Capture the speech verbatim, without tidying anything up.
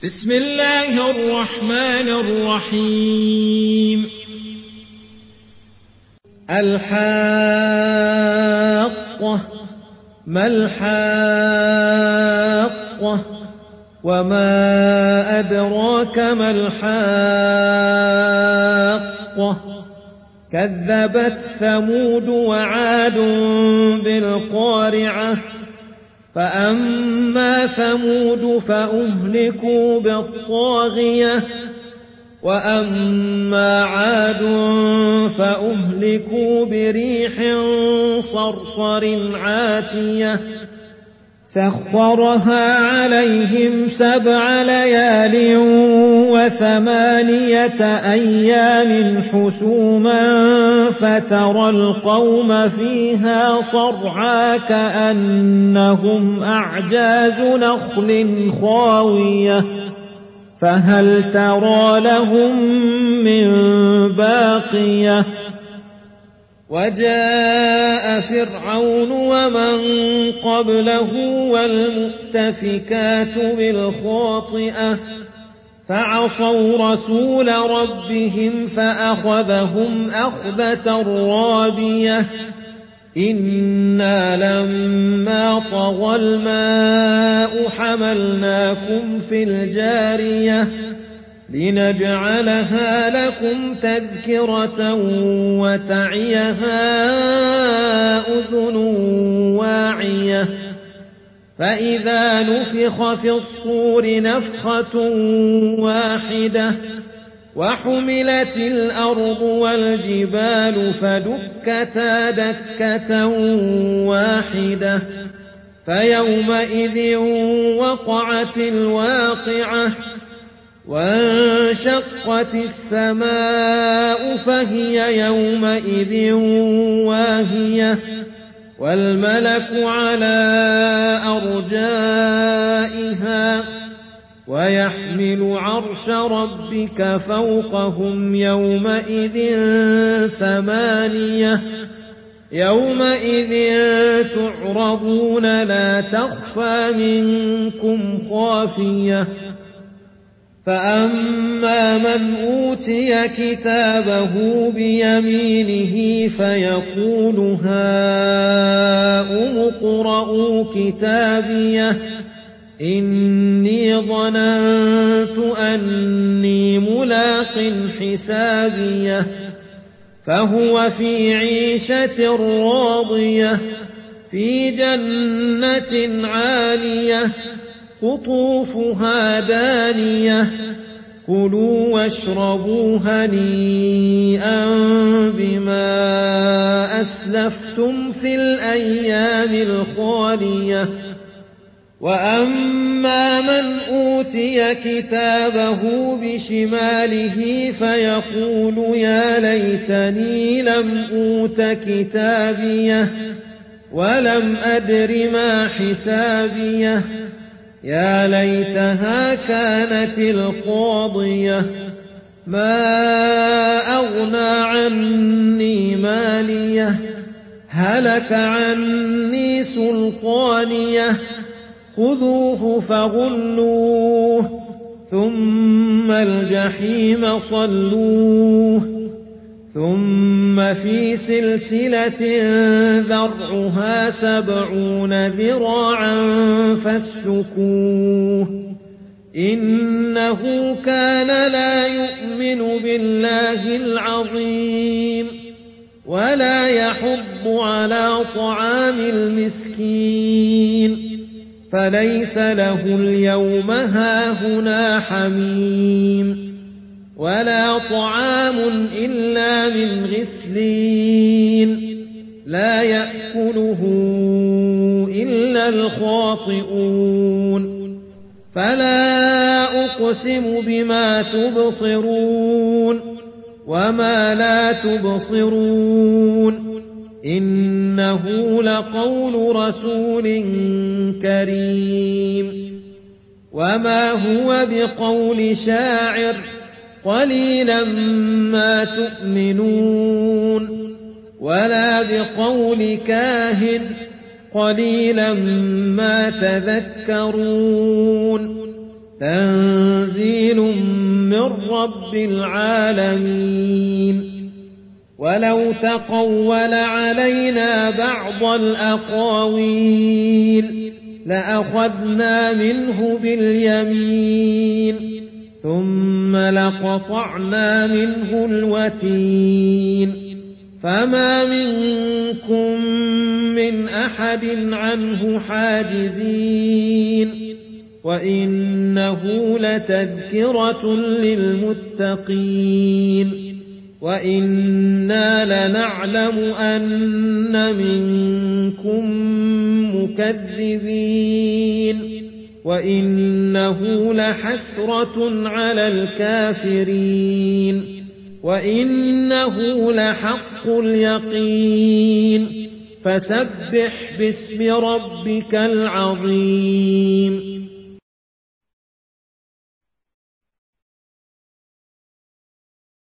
بسم الله الرحمن الرحيم. الحاقة ما الحاقة وما أدراك ما الحاقة كذبت ثمود وعاد بالقارعة فأما ثمود فأهلكوا بالطاغية وأما عاد فأهلكوا بريح صرصر عاتية سخرها عليهم سبع ليال وثمانية أيام حسوما فترى القوم فيها صرعى كأنهم أعجاز نخل خاوية فهل ترى لهم من باقية وجاء فرعون ومن قبله والمؤتفكات بالخاطئة فعصوا رسول ربهم فأخذهم أخذة رابية إنا لما طغى الماء حملناكم في الجارية لنجعلها لكم تذكرة وتعيها أذن واعية فإذا نفخ في الصور نفخة واحدة وحملت الأرض والجبال فدكتا دكة واحدة فيومئذ وقعت الواقعة وانشقت السماء فهي يومئذ واهية والملك على أرجائها ويحمل عرش ربك فوقهم يومئذ ثمانية يومئذ تعرضون لا تخفى منكم خافية فأما من أوتي كتابه بيمينه فيقول هاؤم اقرءوا كتابيه إني ظننت أني ملاق حسابيه فهو في عيشة راضية في جنة عالية قطوفها دانية كلوا واشربوا هنيئا بما أسلفتم في الأيام الخالية وأما من أوتي كتابه بشماله فيقول يا ليتني لم أوت كتابيه ولم أدر ما حسابيه يا ليتها كانت القاضية ما أغنى عني ماليه هلك عني سلطانيه خذوه فغلوه ثم الجحيم صلوه ثم في سلسلة ذرعها سبعون ذراعا فاسلكوه إنه كان لا يؤمن بالله العظيم ولا يحض على طعام المسكين فليس له اليوم هاهنا حميم ولا طعام إلا من غسلين لا يأكله إلا الخاطئون فلا أقسم بما تبصرون وما لا تبصرون إنه لقول رسول كريم وما هو بقول شاعر قليلا ما تؤمنون ولا بقول كاهن قليلا ما تذكرون. تنزيل من رب العالمين ولو تقول علينا بعض الأقاويل لأخذنا منه باليمين ثم لقطعنا منه الوتين فما منكم من أحد عنه حاجزين وإنه لتذكرة للمتقين وإنا لنعلم أن منكم مكذبين وإنه لحسرة على الكافرين وإنه لحق اليقين فسبح باسم ربك العظيم